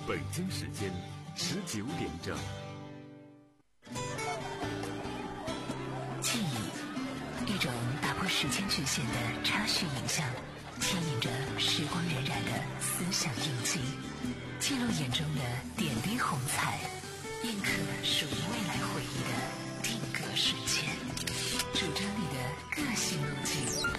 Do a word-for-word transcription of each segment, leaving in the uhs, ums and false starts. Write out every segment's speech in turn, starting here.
北京时间十九点整。 记忆，一种打破时间局限的插叙影像，牵引着时光荏苒的思想印记，记录眼中的点滴红彩，印刻属于未来回忆的定格瞬间，主张你的个性路径。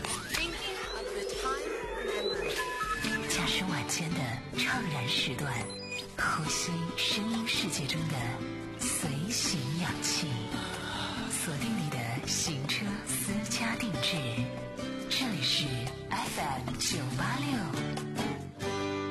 驾驶晚间的怅然时段，呼吸声音世界中的随行氧气，锁定你的行车私家定制。这里是 F M 九八六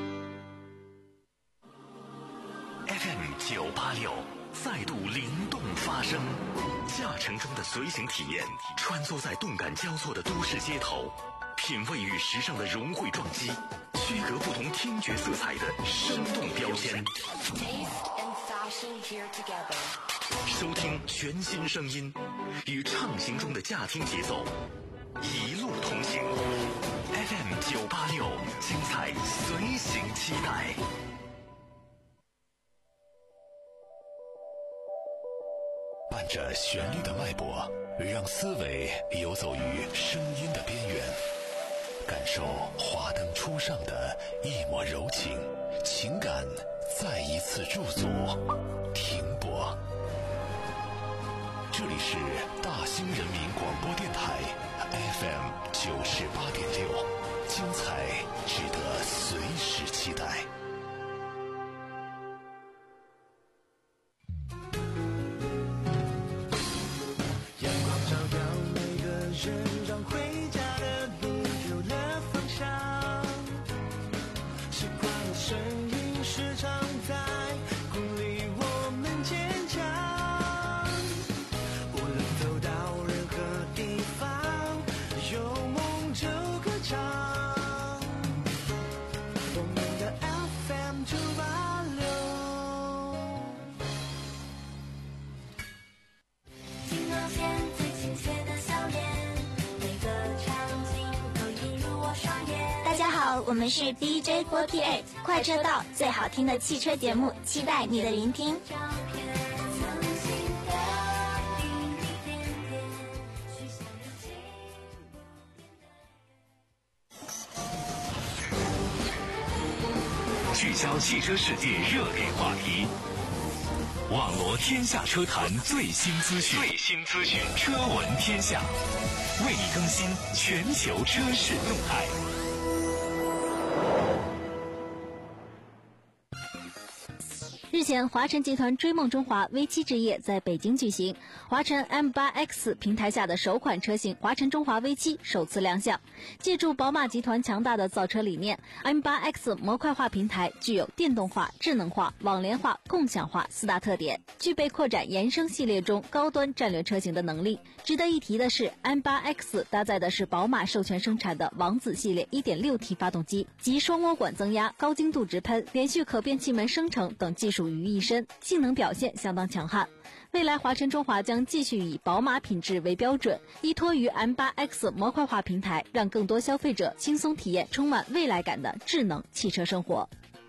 F M 九八六再度灵动发声，驾乘中的随行体验，穿梭在动感交错的都市街头，品味与时尚的融汇撞击，区隔不同听觉色彩的生动标签。收听全新声音，与畅行中的驾听节奏，一路同行。F M 九八六，精彩随行期待。伴着旋律的脉搏，让思维游走于声音的边缘，感受华灯初上的一抹柔情，情感再一次驻足停泊。这里是大兴人民广播电台 F M 九十八点六，精彩值得随时期待。 让回家的路有了方向，习惯的声音时常在鼓励我们坚强，无论走到任何地方，有梦就歌唱。我们的 F M 九八六， 听到现最亲切的笑脸， 大家好，我们是 D J 四十八 快车道，最好听的汽车节目，期待你的聆听。 聚焦汽车世界热点话题，网罗天下车坛最新资讯，最新资讯，车闻天下，为你更新全球车市动态。 日前，华晨集团追梦中华 V 七 之夜在北京举行，华晨 M 八 X 平台下的首款车型华晨中华 V 七 首次亮相。借助宝马集团强大的造车理念， M 八 X 模块化平台具有电动化、智能化、网联化、共享化四大特点，具备扩展延伸系列中高端战略车型的能力。值得一提的是， M 八 X 搭载的是宝马授权生产的王子系列 一点六 T 发动机及双涡管增压、高精度直喷、连续可变气门生成等技术于一身，性能表现相当强悍。未来华晨中华将继续以宝马品质为标准，依托于 M 八 X 模块化平台，让更多消费者轻松体验充满未来感的智能汽车生活。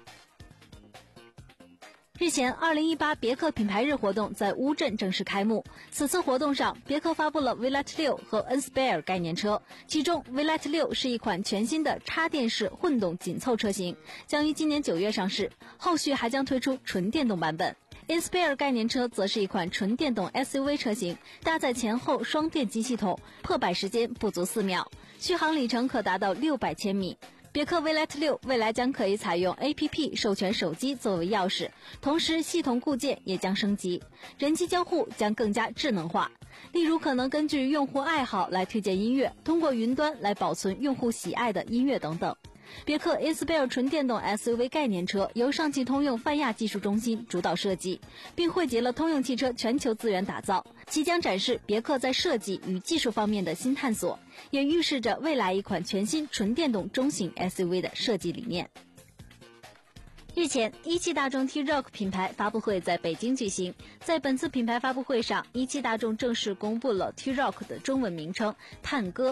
日前，二零一八别克品牌日活动在乌镇正式开幕。此次活动上，别克发布了 Velit 六和 Inspire 概念车，其中 Velit 六是一款全新的插电式混动紧凑车型，将于今年九月上市，后续还将推出纯电动版本。Inspire 概念车则是一款纯电动 S U V 车型，搭载前后双电机系统，破百时间不足四秒，续航里程可达到六百千米。别克 Velit 六未来将可以采用 A P P 授权手机作为钥匙，同时系统固件也将升级，人机交互将更加智能化。例如可能根据用户爱好来推荐音乐，通过云端来保存用户喜爱的音乐等等。别克 Inspire 纯电动 S U V 概念车由上汽通用泛亚技术中心主导设计，并汇集了通用汽车全球资源打造，其将展示别克在设计与技术方面的新探索，也预示着未来一款全新纯电动中型 S U V 的设计理念。日前，一汽大众 T-Roc 品牌发布会在北京举行。在本次品牌发布会上，一汽大众正式公布了 T-Roc 的中文名称探歌。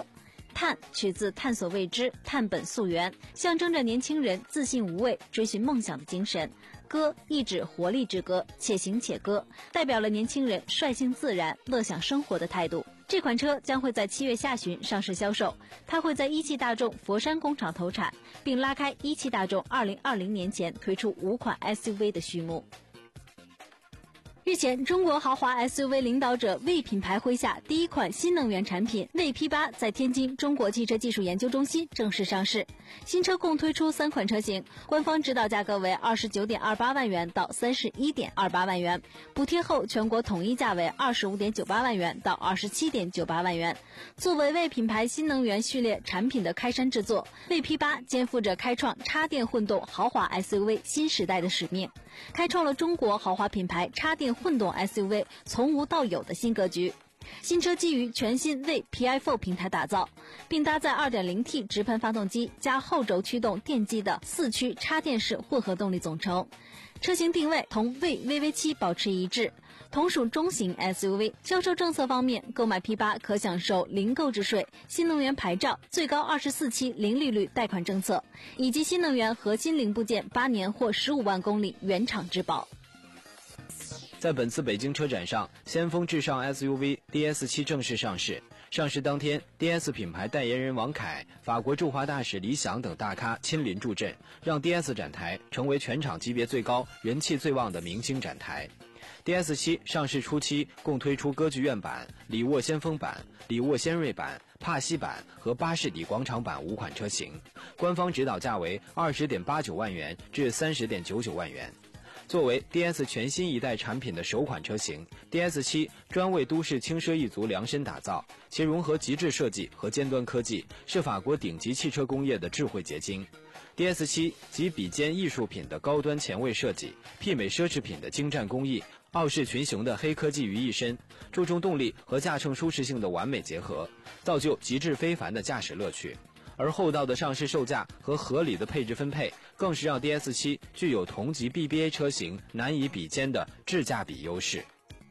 探取自探索未知、探本溯源，象征着年轻人自信无畏、追寻梦想的精神。歌意指活力之歌，且行且歌，代表了年轻人率性自然、乐享生活的态度。这款车将会在七月下旬上市销售，它会在一汽大众佛山工厂投产，并拉开一汽大众二零二零年前推出五款 S U V 的序幕。日前，中国豪华 S U V 领导者魏品牌麾下第一款新能源产品魏 P 八在天津中国汽车技术研究中心正式上市。新车共推出三款车型，官方指导价格为二十九点二八万元到三十一点二八万元，补贴后全国统一价为二十五点九八万元到二十七点九八万元。作为魏品牌新能源序列产品的开山之作，魏 P 八肩负着开创插电混动豪华 S U V 新时代的使命，开创了中国豪华品牌插电混动 S U V 从无到有的新格局。新车基于全新魏 P I 四 平台打造，并搭载 二点零 T 直喷发动机加后轴驱动电机的四驱插电式混合动力总成。车型定位同魏 V V 七 保持一致，同属中型 S U V。 销售政策方面，购买 P 八 可享受零购置税、新能源牌照、最高二十四期零利率贷款政策，以及新能源核心零部件八年或十五万公里原厂质保。 在本次北京车展上，先锋至上 S U V D S 七 正式上市。上市当天 ，D S 品牌代言人王凯、法国驻华大使李想等大咖亲临助阵，让 D S 展台成为全场级别最高、人气最旺的明星展台。D S 七 上市初期共推出歌剧院版、里沃先锋版、里沃先锐版、帕西版和巴士底广场版五款车型，官方指导价为二十点八九万元至三十点九九万元。作为 D S 全新一代产品的首款车型 ，D S 七 专为都市轻奢一族量身打造，其融合极致设计和尖端科技，是法国顶级汽车工业的智慧结晶。D S 七 集比肩艺术品的高端前卫设计，媲美奢侈品的精湛工艺，傲视群雄的黑科技于一身，注重动力和驾乘舒适性的完美结合，造就极致非凡的驾驶乐趣。而厚道的上市售价和合理的配置分配，更是让 D S 七 具有同级 B B A 车型难以比肩的质价比优势。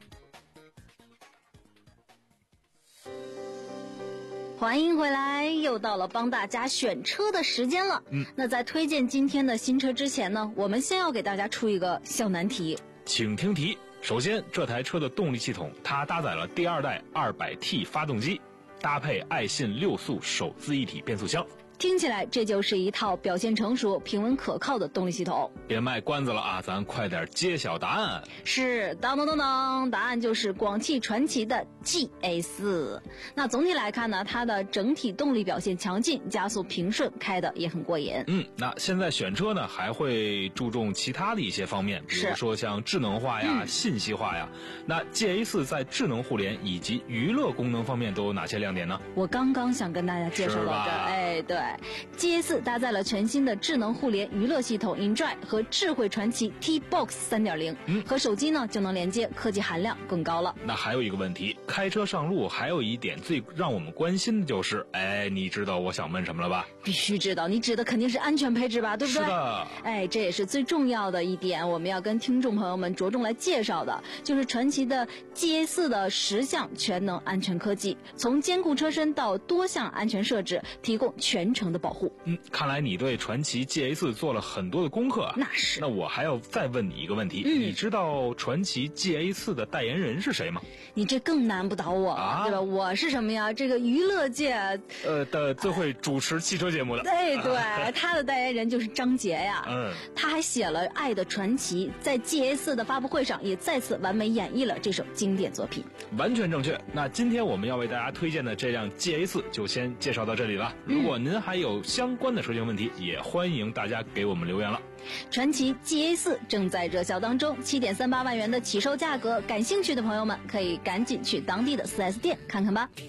欢迎回来，又到了帮大家选车的时间了。嗯，那在推荐今天的新车之前呢，我们先要给大家出一个小难题。 请听题。首先，这台车的动力系统，它搭载了第二代 二百 T 发动机，搭配爱信六速手自一体变速箱。 听起来这就是一套表现成熟、平稳可靠的动力系统。 别卖关子了啊，咱快点揭晓答案。 是，当当当当，答案就是广汽传祺的 G A 四。那总体来看呢，它的整体动力表现强劲，加速平顺，开的也很过瘾。 嗯，那现在选车呢，还会注重其他的一些方面，比如说像智能化呀、嗯、信息化呀。那 G A 四 在智能互联以及娱乐功能方面都有哪些亮点呢？ 我刚刚想跟大家介绍到这，哎，对。G A 四 搭载了全新的智能互联娱乐系统 InDrive 和智慧传祺 T-Box 三点零， 嗯，和手机呢就能连接，科技含量更高了。 那还有一个问题，开车上路还有一点最让我们关心的就是，哎，你知道我想问什么了吧？ 必须知道，你指的肯定是安全配置吧，对不对？ 是的。 哎，这也是最重要的一点，我们要跟听众朋友们着重来介绍的，就是传祺的 G A 四 的十项全能安全科技，从坚固车身到多项安全设置，提供全程的保护。 嗯，看来你对传祺 G A 四 做了很多的功课啊。 那是。 那我还要再问你一个问题，嗯，你知道传祺 G A 四 的代言人是谁吗？ 你这更难不倒我了，啊、对吧？我是什么呀？这个娱乐界呃的最会主持汽车节目的。 对对，他的代言人就是张杰呀。 嗯， 他还写了《爱的传奇》，在 G A 四 的发布会上也再次完美演绎了这首经典作品。 完全正确。那今天我们要为大家推荐的这辆 G A 四 就先介绍到这里了。如果您还有相关的车型问题，也欢迎大家给我们留言了。 传祺 G A 四 正在热销当中， 七点三八万元的起售价格，感兴趣的朋友们可以赶紧去当地的 四 S 店看看吧。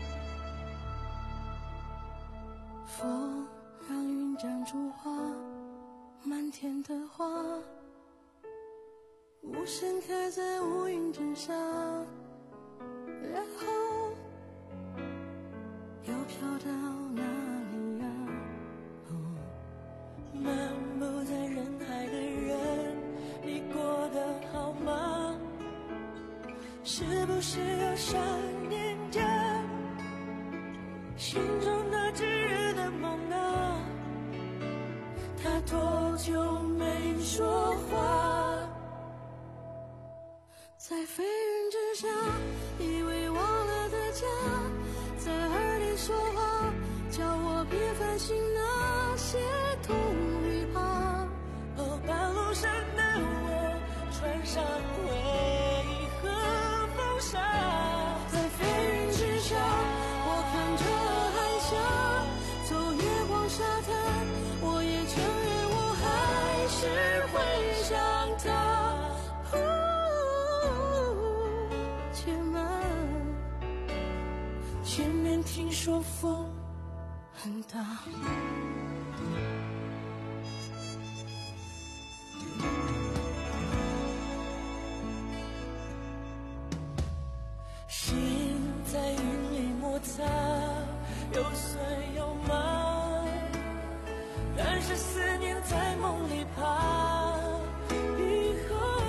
风让云长出花， 甜甜的花，无声开在乌云之上，然后又飘到哪里啊？哦，漫步在人海的人，你过得好吗？是不是又想念着心中那炙热的梦啊？他多久没说话？在飞云之下，以为忘了的家，在耳边说话，叫我别烦心那些痛与怕。哦，半路上的我穿上回忆和风沙，在飞云之下，我看着海峡，走月光沙滩，我也承认我还是会想他。且慢，前面听说风很大。心在云里摩擦，有酸有麻，但是思念在梦里爬。以后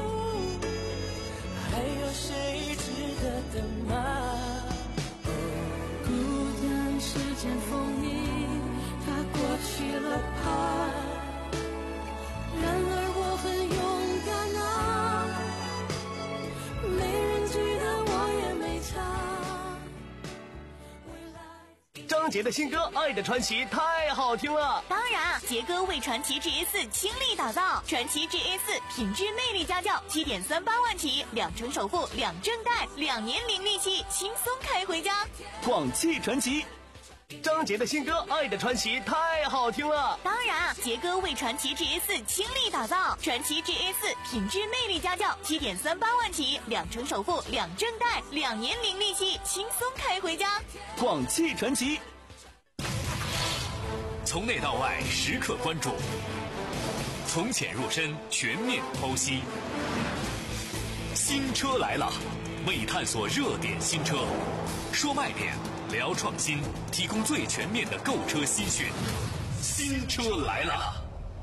还有谁值得等吗？孤单时间风雨，它过去了怕。然而我很勇敢啊，没人记得我也没差。 张杰的新歌《爱的传奇》太好听了。 当然，杰哥为传奇 G S 倾力打造，传奇 G S 品质魅力家教，七点三八万起，两成首付，两证贷，两年零利息，轻松开回家。 广汽传祺，张杰的新歌《爱的传奇》太好听了。 当然，杰哥为传奇 G S 倾力打造，传奇 G S 品质魅力家教，七点三八万起，两成首付，两证贷，两年零利息，轻松开回家。 广汽传祺， 从内到外时刻关注，从浅入深全面剖析。新车来了，为探索热点新车，说卖点，聊创新，提供最全面的购车新讯。新车来了。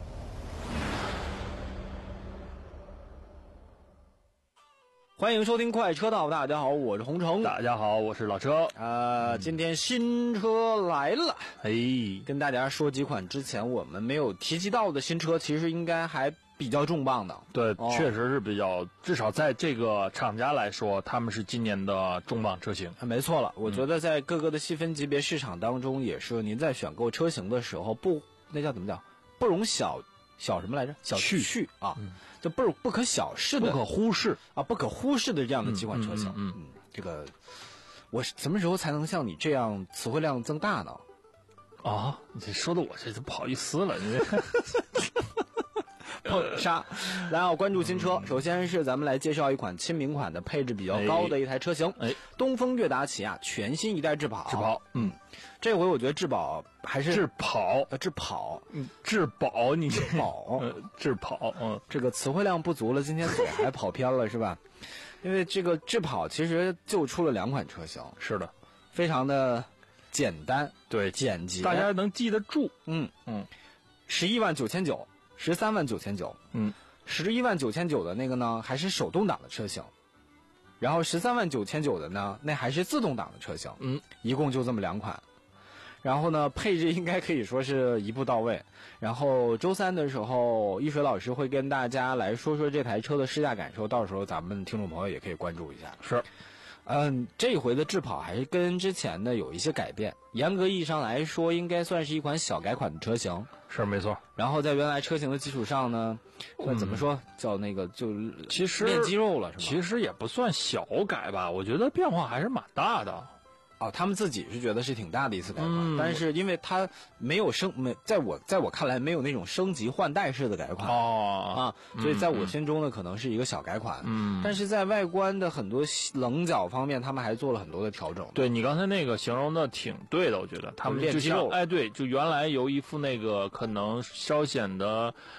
欢迎收听快车道，大家好，我是洪城。 大家好，我是老车。 呃，今天新车来了， 哎， 跟大家说几款之前我们没有提及到的新车，其实应该还比较重磅的。 对， 哦、 确实是比较，至少在这个厂家来说，他们是今年的重磅车型。 没错了，我觉得在各个的细分级别市场当中，也是您在选购车型的时候，不，那叫怎么讲，不容小小什么来着？小觑啊。嗯，就不不可小视的， 不可忽视啊，不可忽视的这样的几款车型。嗯，嗯嗯这个我什么时候才能像你这样词汇量增大呢？ 啊，你说的我这都不好意思了，你碰杀。来啊，关注新车。首先是咱们来介绍一款亲民款的，配置比较高的一台车型。 哎， 东风悦达起亚全新一代智跑。 智跑，嗯， 这回我觉得智跑还是智跑， 呃，智跑， 嗯，智保，你跑， 呃，智跑，嗯， 这个词汇量不足了，今天嘴还跑偏了是吧？因为这个智跑其实就出了两款车型， 是的， 非常的简单， 对， 简洁， 大家能记得住。 嗯嗯， 十一万九千九，十三万九千九， 嗯， 十一万九千九的那个呢还是手动挡的车型，然后十三万九千九的呢那还是自动挡的车型， 嗯， 一共就这么两款。然后呢，配置应该可以说是一步到位。然后周三的时候，一水老师会跟大家来说说这台车的试驾感受，到时候咱们听众朋友也可以关注一下。 是， 嗯，这回的智跑还是跟之前的有一些改变，严格意义上来说，应该算是一款小改款的车型。 是没错。 然后在原来车型的基础上呢，嗯、怎么说叫那个就其实练肌肉了是吧？ 其实也不算小改吧，我觉得变化还是蛮大的。 哦，他们自己是觉得是挺大的一次改款， 嗯、 但是因为它没有升没，在我在我看来没有那种升级换代式的改款哦啊，所以在我心中呢，嗯、可能是一个小改款。 嗯， 但是在外观的很多棱角方面，他们还做了很多的调整。 对你刚才那个形容的挺对的，我觉得他们练肌肉， 哎，对，就原来有一副那个可能稍显得。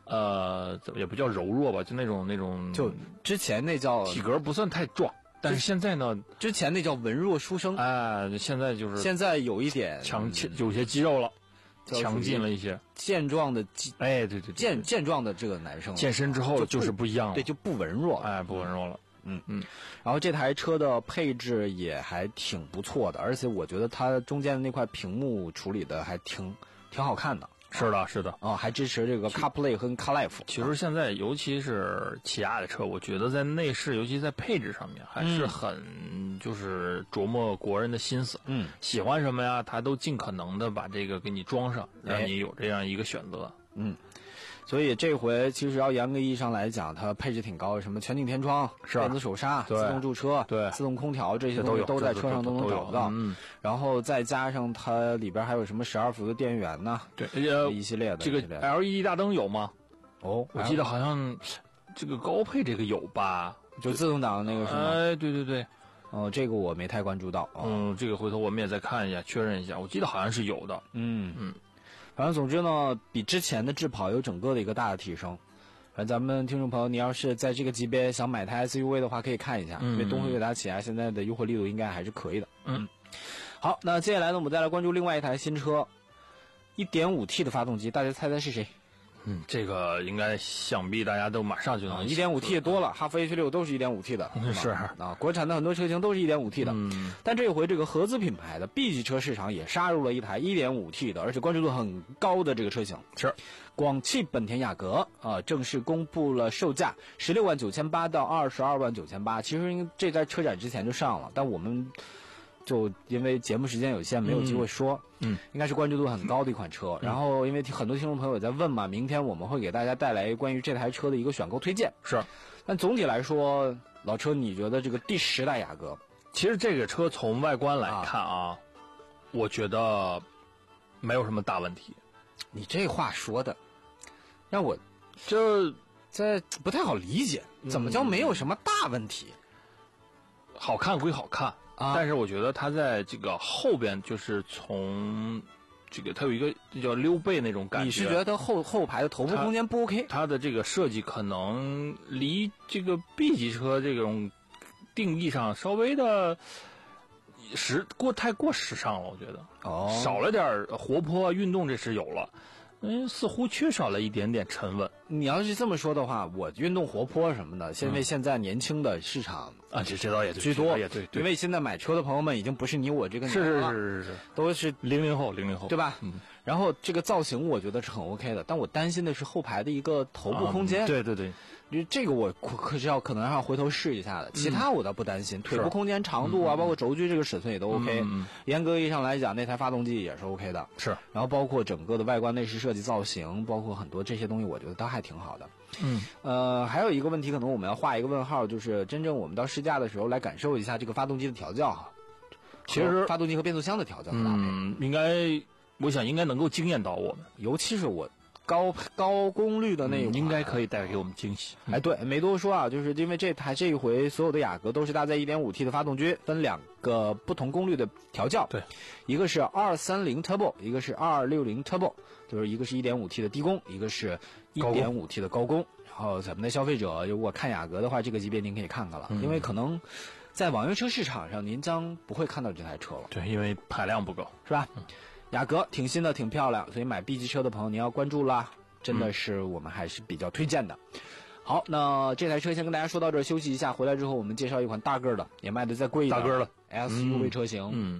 呃，怎么也不叫柔弱吧，就那种那种， 就之前那叫体格不算太壮，但是现在呢， 之前那叫文弱书生， 哎，现在就是现在有一点强，有些肌肉了。强劲了一些， 健壮的， 哎，对对对， 健健壮的这个男生， 健身之后就是不一样了， 对，就不文弱， 哎，不文弱了， 嗯嗯。然后这台车的配置也还挺不错的，而且我觉得它中间的那块屏幕处理的还挺挺好看的。 是的，是的， 啊、哦，还支持这个 CarPlay 和 CarLife。 其实现在，尤其是起亚的车，我觉得在内饰，尤其在配置上面，还是很、嗯、就是琢磨国人的心思。 嗯， 喜欢什么呀，他都尽可能的把这个给你装上，让你有这样一个选择。 嗯。所以这回其实要严格意义上来讲，它配置挺高的，什么全景天窗、 是电子手刹、自动驻车、 对自动空调这些都有， 都在车上都能找得到。 嗯， 然后再加上它里边还有什么十二伏的电源呢？ 对，呃， 一系列的这个 L E D 大灯有吗？ 哦， 我记得好像这个高配这个有吧？ 就自动挡的那个是吗？ 哎，对对对。 哦，这个我没太关注到。哦、 嗯，这个回头我们也再看一下，确认一下。我记得好像是有的。 嗯嗯。 反正总之呢，比之前的智跑有整个的一个大的提升。反正咱们听众朋友，你要是在这个级别想买台 S U V 的话，可以看一下， 嗯、 因为东风悦达起亚现在的优惠力度应该还是可以的。 嗯， 好，那接下来呢，我们再来关注另外一台新车 ，一点五 T 的发动机，大家猜猜是谁？ 嗯，这个应该想必大家都马上就能。 一点五 T 也多了，哈弗 H 六都是一点五 T 的， 是啊，国产的很多车型都是一点五 T 的。 嗯， 但这回这个合资品牌的 B 级车市场也杀入了一台一点五 T 的，而且关注度很高的这个车型。 是， 广汽本田雅阁啊，正式公布了售价十六万九千八到二十二万九千八。其实这在车展之前就上了，但我们就因为节目时间有限，没有机会说。 嗯， 应该是关注度很高的一款车。然后因为很多听众朋友也在问嘛，明天我们会给大家带来关于这台车的一个选购推荐。 是， 但总体来说，老车你觉得这个第十代雅阁， 其实这个车从外观来看啊，啊我觉得没有什么大问题。 你这话说的，让我就在不太好理解，怎么叫没有什么大问题？ 嗯、好看归好看。啊、但是我觉得它在这个后边，就是从这个它有一个叫溜背那种感觉。 你是觉得它后后排的头部空间不 OK？ 它的这个设计可能离这个 B 级车这种定义上稍微的时过太过时尚了，我觉得。 哦， 少了点活泼运动，这是有了。嗯，似乎缺少了一点点沉稳。 你要是这么说的话，我运动活泼什么的，因为现在年轻的市场、 嗯、啊，这这倒也居多， 也对， 因为现在买车的朋友们已经不是你我这个年龄了， 是是是是是， 都是零零后，零零后， 对吧？ 嗯。 然后这个造型我觉得是很 OK 的，但我担心的是后排的一个头部空间。 嗯、对对对。 因为这个我可是要可能要回头试一下的，其他我倒不担心，嗯、腿部空间长度啊，包括轴距这个尺寸也都 OK。 嗯、 严格意义上来讲，那台发动机也是 OK 的。 是， 然后包括整个的外观内饰设计造型，包括很多这些东西，我觉得都还挺好的。 嗯， 呃，还有一个问题，可能我们要画一个问号，就是真正我们到试驾的时候来感受一下这个发动机的调教哈。 其实发动机和变速箱的调教的搭配， 嗯，应该，我想应该能够惊艳到我们， 尤其是我。高高功率的那一款、 嗯、应该可以带给我们惊喜。 哎，对，没多说啊，就是因为这台这一回所有的雅阁都是搭载 一点五 T 的发动机，分两个不同功率的调教。 对， 一个是二三零 Turbo， 一个是二六零 Turbo， 就是一个是 一点五 T 的低功，一个是 一点五 T 的高功。然后咱们的消费者如果看雅阁的话，这个级别您可以看看了，嗯、因为可能在网约车市场上您将不会看到这台车了。 对，因为排量不够， 是吧？嗯，雅阁挺新的，挺漂亮，所以买 B 级车的朋友您要关注啦，真的是我们还是比较推荐的。嗯、好，那这台车先跟大家说到这儿，休息一下，回来之后我们介绍一款大个的，也卖的再贵一点大个的 S U V 车型。 嗯。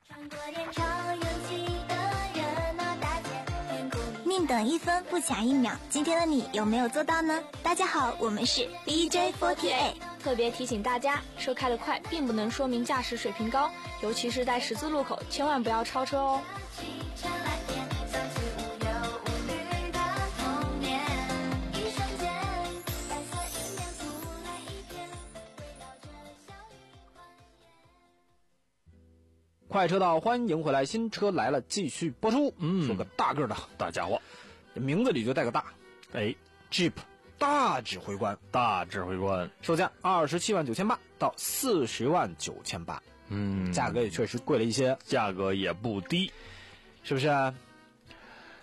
宁等一分不抢一秒，今天的你有没有做到呢？大家好，我们是 D J 四十八。 特别提醒大家，车开得快并不能说明驾驶水平高，尤其是在十字路口，千万不要超车哦。 快车道，欢迎回来，新车来了，继续播出。 嗯， 说个大个的大家伙， 名字里就带个大。 哎 ，Jeep 大指挥官， 大指挥官， 售价二十七万九千八到四十万九千八。 嗯， 价格也确实贵了一些， 价格也不低， 是不是啊？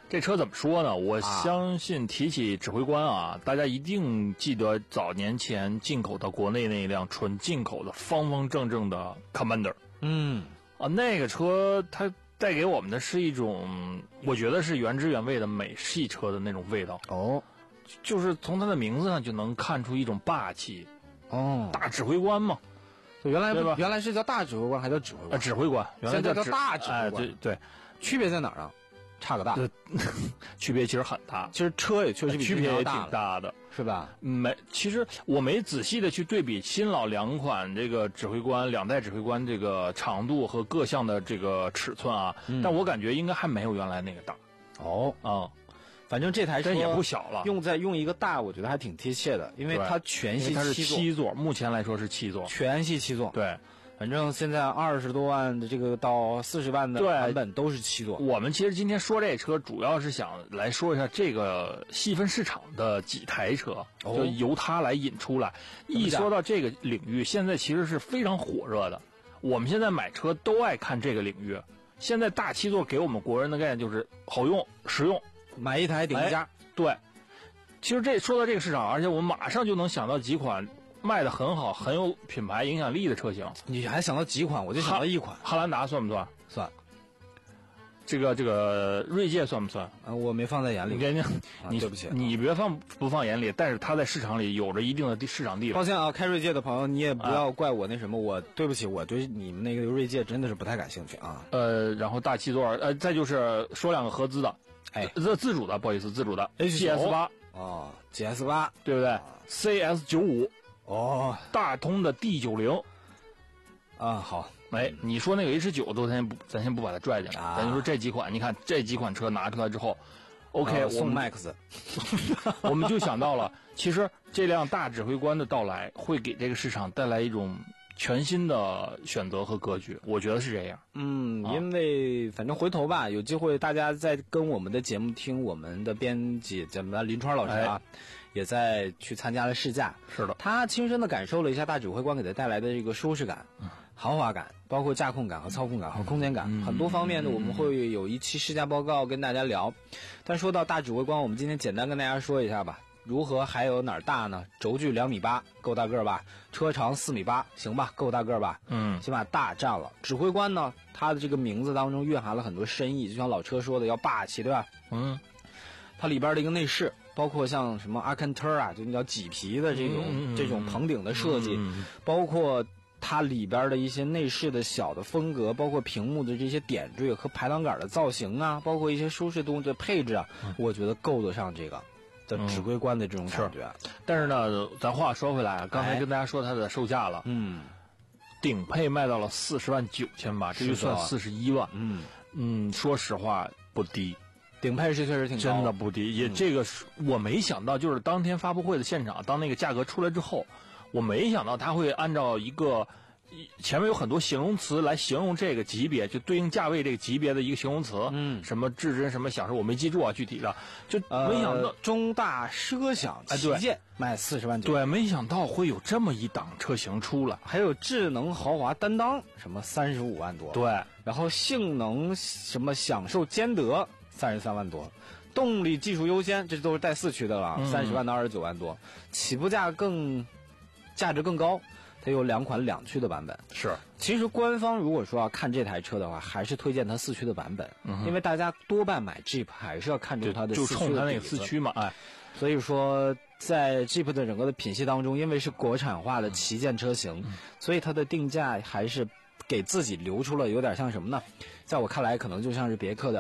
这车怎么说呢？我相信提起指挥官啊，大家一定记得早年前进口到国内那一辆纯进口的方方正正的 Commander。 嗯， 啊，那个车它带给我们的是一种，我觉得是原汁原味的美系车的那种味道。 哦， 就是从它的名字上就能看出一种霸气。 哦， 大指挥官嘛。 原来对吧？ 原来是叫大指挥官，还叫指挥官？ 啊，指挥官，原来叫大指挥官。 哎、对对， 区别在哪儿啊？差个大， 区别其实很大。 其实车也确实比区别也挺大的， 是吧？ 没，其实我没仔细的去对比新老两款这个指挥官两代指挥官这个长度和各项的这个尺寸啊，嗯、但我感觉应该还没有原来那个大。 哦， 啊、嗯。 反正这台车也不小了， 用在用一个大，我觉得还挺贴切的，因为它全系它是七座，目前来说是七座， 全系七座。 对， 反正现在二十多万的这个到四十万的版本都是七座。 我们其实今天说这车，主要是想来说一下这个细分市场的几台车， 哦、 就由它来引出来。一说到这个领域，现在其实是非常火热的。我们现在买车都爱看这个领域。现在大七座给我们国人的概念就是好用、实用。 买一台顶一家、 哎，对。其实这说到这个市场，而且我们马上就能想到几款卖的很好、很有品牌影响力的车型。 你还想到几款？我就想到一款。 汉兰达算不算？ 算。 这个这个锐界算不算？ 啊，我没放在眼里。 你跟你、 啊、 你对不起， 你别放不放眼里，但是它在市场里有着一定的市场地位。 抱歉啊，开锐界的朋友，你也不要怪我那什么，啊、我对不起，我对你们那个锐界真的是不太感兴趣啊。 呃，然后大七座，呃，再就是说两个合资的。 哎， 这自主的，不好意思，自主的 G S 八哦 ，G S 八对不对、啊、？C S 九五哦， 大通的 D 九零啊，好， 哎，你说那个 H 九都咱先不，咱先不把它拽进来， 啊、 咱就说这几款，你看这几款车拿出来之后 ，OK，、 啊、 我送 Max， 我们就想到了，其实这辆大指挥官的到来会给这个市场带来一种全新的选择和格局，我觉得是这样。 嗯，因为反正回头吧，有机会大家再跟我们的节目听我们的编辑怎么林川老师啊，哎、也在去参加了试驾。 是的， 他亲身的感受了一下大指挥官给他带来的这个舒适感、嗯、豪华感，包括驾控感和操控感和空间感，嗯、很多方面的我们会有一期试驾报告跟大家聊。但说到大指挥官，我们今天简单跟大家说一下吧。如何还有哪儿大呢？轴距两米八，够大个儿吧？车长四米八，行吧，够大个儿吧？ 嗯， 起码大占了。指挥官呢，它的这个名字当中蕴含了很多深意，就像老车说的，要霸气，对吧？ 嗯， 它里边的一个内饰，包括像什么阿坎特啊，就叫麂皮的这种、 嗯、 这种棚顶的设计， 嗯、 包括它里边的一些内饰的小的风格，包括屏幕的这些点缀和排挡杆的造型啊，包括一些舒适度的配置啊， 嗯、 我觉得够得上这个。的指挥官的这种感觉、 嗯，但是呢，咱话说回来，刚才跟大家说它的售价了， 嗯， 顶配卖到了四十万九千八，这就算四十一万， 嗯嗯，说实话不低， 顶配是确实挺高， 真的不低，也这个是、嗯、我没想到，就是当天发布会的现场，当那个价格出来之后，我没想到他会按照一个。前面有很多形容词来形容这个级别，就对应价位这个级别的一个形容词， 嗯， 什么至臻，什么享受，我没记住啊，具体的，就没想到、 呃、中大奢享旗舰卖四十万九， 对，没想到会有这么一档车型出来， 还有智能豪华担当，什么三十五万多， 对， 然后性能什么享受兼得三十三万多，动力技术优先，这都是带四驱的了，三十万到二十九万多，起步价更价值更高。它有两款两驱的版本， 是。 其实官方如果说要看这台车的话，还是推荐它四驱的版本， 嗯、 因为大家多半买 Jeep 还是要看中它的四驱的， 就冲它那个四驱嘛，哎。 所以说，在 Jeep 的整个的品系当中，因为是国产化的旗舰车型， 嗯、 所以它的定价还是给自己留出了有点像什么呢？在我看来，可能就像是别克的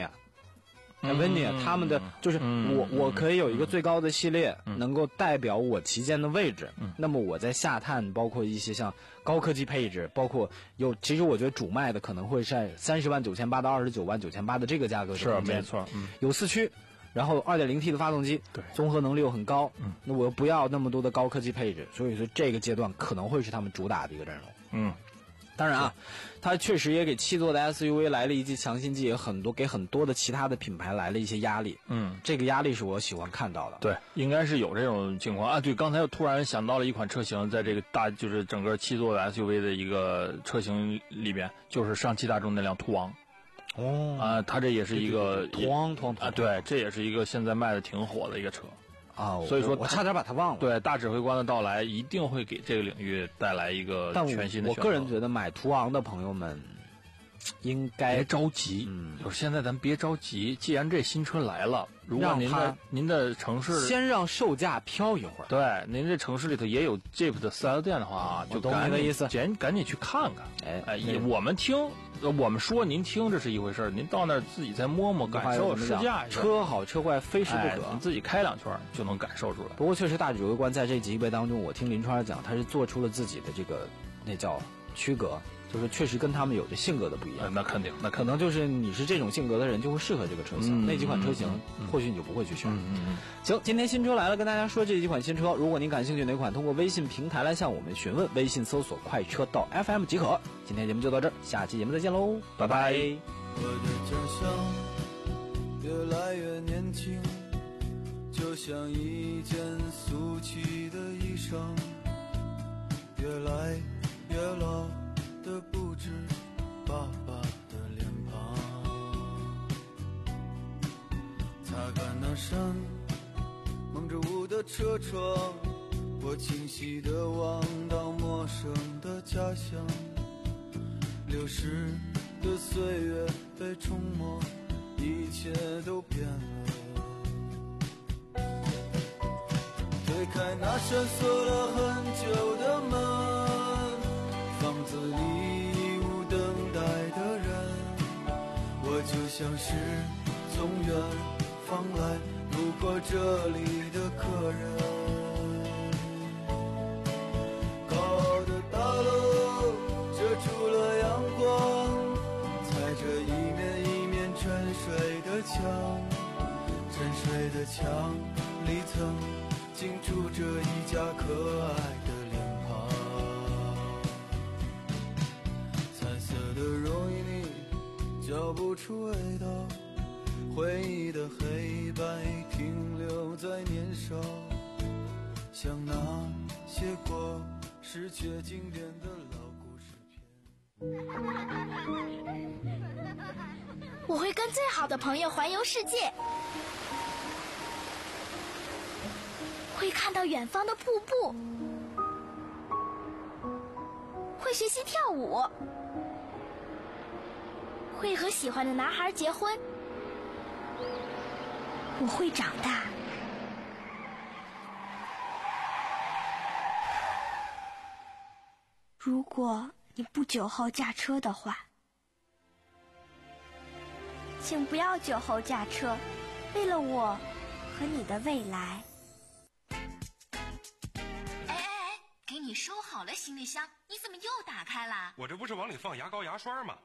Avinia。Avinia、嗯、他们的就是我、嗯、我可以有一个最高的系列、嗯、能够代表我旗舰的位置、嗯、那么我在下探包括一些像高科技配置，包括有其实我觉得主卖的可能会在三十万九千八到二十九万九千八的这个价格是没错、嗯、 有四驱，然后 二点零 T 的发动机， 对， 综合能力又很高，嗯，那我又不要那么多的高科技配置，所以说这个阶段可能会是他们主打的一个阵容， 嗯。 当然啊，它确实也给七座的 S U V 来了一剂强心剂，也很多给很多的其他的品牌来了一些压力。 嗯， 这个压力是我喜欢看到的。 对，应该是有这种情况啊。对，刚才又突然想到了一款车型，在这个大就是整个七座的 S U V 的一个车型里边，就是上汽大众那辆途昂。 哦，啊，它这也是一个咣咣啊，对，这也是一个现在卖的挺火的一个车。 啊， 所以说我差点把它忘了。 对，大指挥官的到来一定会给这个领域带来一个全新的选择。 但我个人觉得买途昂的朋友们应该别着急，嗯，就是现在咱别着急。既然这新车来了，如果您的您的城市先让售价飘一会儿， 对，您这城市里头也有 Jeep 的四 S 店的话，就懂你的意思， 赶赶紧去看看。 哎哎，我们听。我们说您听这是一回事，您到那儿自己再摸摸感受试驾一下， 车好车坏非试不可， 您自己开两圈就能感受出来。 不过确实大指挥官在这级别当中，我听林川讲，他是做出了自己的这个那叫区隔，就是确实跟他们有着性格的不一样。 呃、那肯定，那可能就是你是这种性格的人就会适合这个车型， 嗯、 那几款车型、嗯、或许你就不会去选。 嗯嗯嗯。 行，今天新车来了，跟大家说这几款新车，如果您感兴趣哪款，通过微信平台来向我们询问，微信搜索快车道 F M 即可。今天节目就到这儿，下期节目再见喽，拜拜。 我的家乡越来越年轻，就像一件俗气的衣裳，越来越老的不止爸爸的脸庞，擦干那扇蒙着雾的车窗，我清晰地望到陌生的家乡，流逝的岁月被冲没，一切都变了。推开那扇锁了很久的门，房子里已无等待的人，我就像是从远方来路过这里的客人。高傲的大楼遮住了阳光，踩着一面一面沉睡的墙，沉睡的墙里曾竟住着一家可爱的脸庞，彩色的容易你叫不出味道，回忆的黑白停留在年少，像那些过时却经典的老故事片。 我会跟最好的朋友环游世界，会看到远方的瀑布，会学习跳舞，会和喜欢的男孩结婚。我会长大。如果你不酒后驾车的话，请不要酒后驾车，为了我和你的未来。 哎哎哎，给你收好了行李箱，你怎么又打开了？ 我这不是往里放牙膏牙刷吗？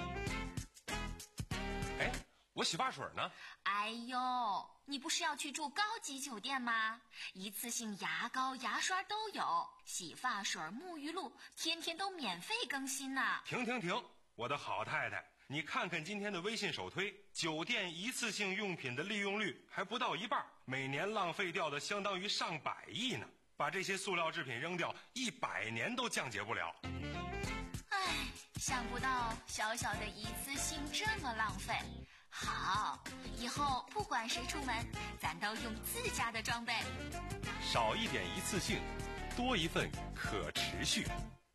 哎，我洗发水呢？ 哎呦，你不是要去住高级酒店吗？一次性牙膏牙刷都有，洗发水沐浴露天天都免费更新呢。 停停停，我的好太太，你看看今天的微信首推，酒店一次性用品的利用率还不到一半，每年浪费掉的相当于上百亿呢。把这些塑料制品扔掉，一百年都降解不了。 唉，想不到小小的一次性这么浪费。好，以后不管谁出门，咱都用自家的装备。 少一点一次性，多一份可持续。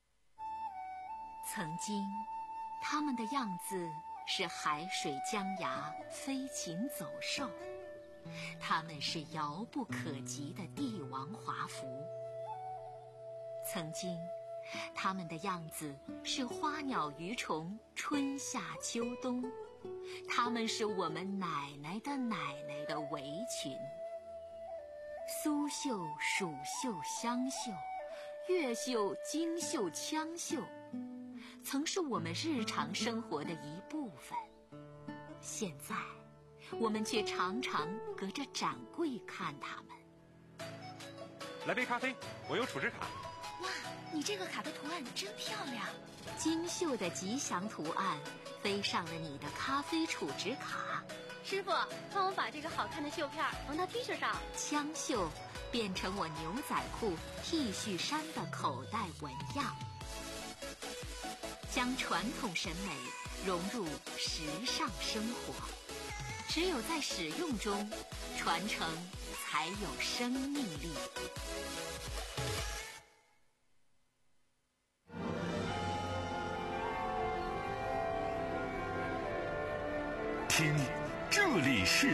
曾经，他们的样子是海水江崖，飞禽走兽。他们是遥不可及的帝王华服。曾经，他们的样子是花鸟鱼虫，春夏秋冬。他们是我们奶奶的奶奶的围裙。苏绣、蜀绣、湘绣，越绣、京绣、羌绣，曾是我们日常生活的一部分。现在我们却常常隔着展柜看他们。 来杯咖啡，我有储值卡。 哇，你这个卡的图案真漂亮。 精绣的吉祥图案飞上了你的咖啡储值卡。 师傅，帮我把这个好看的绣片缝到 T 恤上。 羌绣变成我牛仔裤、T 恤衫的口袋纹样，将传统审美融入时尚生活。只有在使用中，传承才有生命力。 听，这里是